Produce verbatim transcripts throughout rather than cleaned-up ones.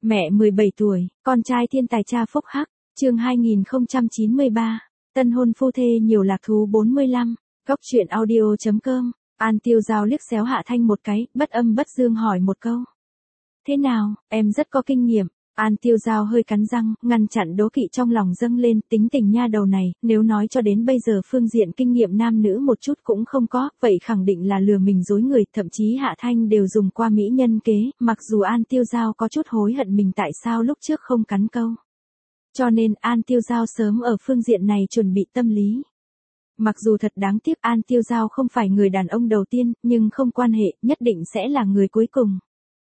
Mẹ mười bảy tuổi, con trai thiên tài cha phúc hắc, chương hai nghìn không trăm chín mươi ba, tân hôn phu thê nhiều lạc thú bốn mươi lăm, góc truyện audio.com, An Tiêu Giao liếc xéo Hạ Thanh một cái, bất âm bất dương hỏi một câu. Thế nào, em rất có kinh nghiệm. An Tiêu Giao hơi cắn răng, ngăn chặn đố kỵ trong lòng dâng lên, tính tình nha đầu này, nếu nói cho đến bây giờ phương diện kinh nghiệm nam nữ một chút cũng không có, vậy khẳng định là lừa mình dối người, thậm chí Hạ Thanh đều dùng qua mỹ nhân kế, mặc dù An Tiêu Giao có chút hối hận mình tại sao lúc trước không cắn câu. Cho nên An Tiêu Giao sớm ở phương diện này chuẩn bị tâm lý. Mặc dù thật đáng tiếc An Tiêu Giao không phải người đàn ông đầu tiên, nhưng không quan hệ, nhất định sẽ là người cuối cùng.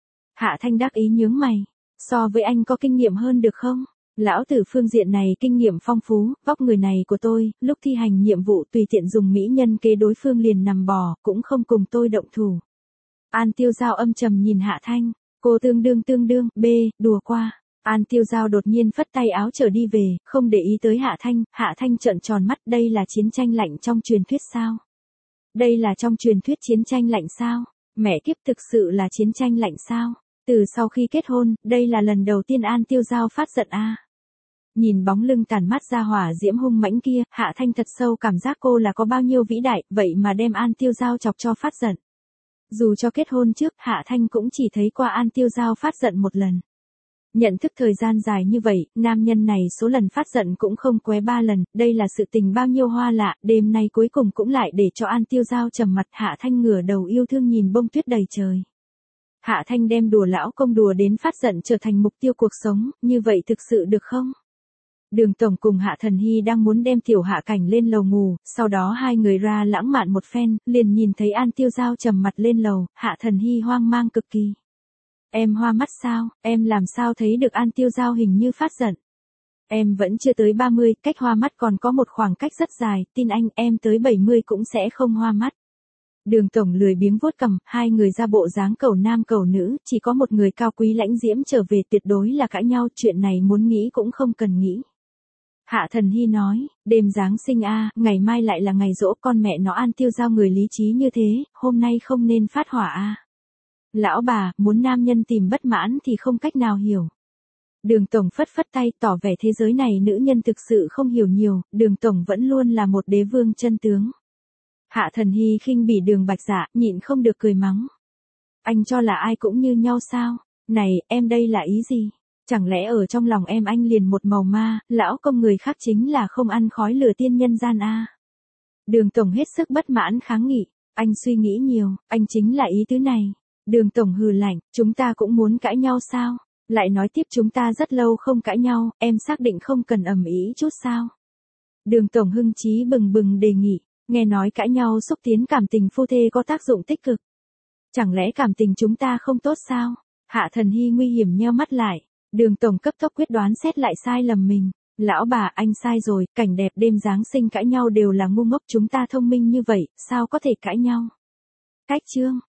Hạ Thanh đắc ý nhướng mày. So với anh có kinh nghiệm hơn được không? Lão tử phương diện này kinh nghiệm phong phú, vóc người này của tôi, lúc thi hành nhiệm vụ tùy tiện dùng mỹ nhân kế đối phương liền nằm bò, cũng không cùng tôi động thủ. An Tiêu Giao âm trầm nhìn Hạ Thanh, cô tương đương tương đương, b, đùa qua. An Tiêu Giao đột nhiên phất tay áo trở đi về, không để ý tới Hạ Thanh, Hạ Thanh trợn tròn mắt, đây là chiến tranh lạnh trong truyền thuyết sao? Đây là trong truyền thuyết chiến tranh lạnh sao? Mẹ kiếp thực sự là chiến tranh lạnh sao? Từ sau khi kết hôn, đây là lần đầu tiên An Tiêu Giao phát giận a. À. Nhìn bóng lưng tàn mát ra hỏa diễm hung mãnh kia, Hạ Thanh thật sâu cảm giác cô là có bao nhiêu vĩ đại, vậy mà đem An Tiêu Giao chọc cho phát giận. Dù cho kết hôn trước, Hạ Thanh cũng chỉ thấy qua An Tiêu Giao phát giận một lần. Nhận thức thời gian dài như vậy, nam nhân này số lần phát giận cũng không qué ba lần, đây là sự tình bao nhiêu hoa lạ, đêm nay cuối cùng cũng lại để cho An Tiêu Giao trầm mặt. Hạ Thanh ngửa đầu yêu thương nhìn bông tuyết đầy trời. Hạ Thanh đem đùa lão công đùa đến phát giận trở thành mục tiêu cuộc sống, như vậy thực sự được không? Đường Tổng cùng Hạ Thần Hy đang muốn đem Tiểu Hạ Cảnh lên lầu ngủ, sau đó hai người ra lãng mạn một phen, liền nhìn thấy An Tiêu Giao trầm mặt lên lầu, Hạ Thần Hy hoang mang cực kỳ. Em hoa mắt sao, em làm sao thấy được An Tiêu Giao hình như phát giận? Em vẫn chưa tới ba mươi, cách hoa mắt còn có một khoảng cách rất dài, tin anh em tới bảy mươi cũng sẽ không hoa mắt. Đường Tổng lười biếng vuốt cằm, hai người ra bộ dáng cầu nam cầu nữ, chỉ có một người cao quý lãnh diễm trở về tuyệt đối là cãi nhau, chuyện này muốn nghĩ cũng không cần nghĩ. Hạ Thần Hy nói, đêm Giáng sinh a, ngày mai lại là ngày giỗ, con mẹ nó An Tiêu Giao người lý trí như thế, hôm nay không nên phát hỏa a. Lão bà, muốn nam nhân tìm bất mãn thì không cách nào hiểu. Đường Tổng phất phất tay tỏ vẻ thế giới này nữ nhân thực sự không hiểu nhiều, Đường Tổng vẫn luôn là một đế vương chân tướng. Hạ Thần Hy khinh bỉ Đường Bạch Dạ, nhịn không được cười mắng. Anh cho là ai cũng như nhau sao? Này, em đây là ý gì? Chẳng lẽ ở trong lòng em anh liền một màu ma, lão công người khác chính là không ăn khói lửa tiên nhân gian a? Đường Tổng hết sức bất mãn kháng nghị, anh suy nghĩ nhiều, anh chính là ý tứ này. Đường Tổng hừ lạnh, chúng ta cũng muốn cãi nhau sao? Lại nói tiếp chúng ta rất lâu không cãi nhau, em xác định không cần ầm ĩ chút sao? Đường Tổng hưng chí bừng bừng đề nghị. Nghe nói cãi nhau xúc tiến cảm tình phu thê có tác dụng tích cực. Chẳng lẽ cảm tình chúng ta không tốt sao? Hạ Thần Hy nguy hiểm nheo mắt lại. Đường Tổng cấp tốc quyết đoán xét lại sai lầm mình. Lão bà, anh sai rồi, cảnh đẹp đêm Giáng sinh cãi nhau đều là ngu ngốc, chúng ta thông minh như vậy, sao có thể cãi nhau? Cách chương.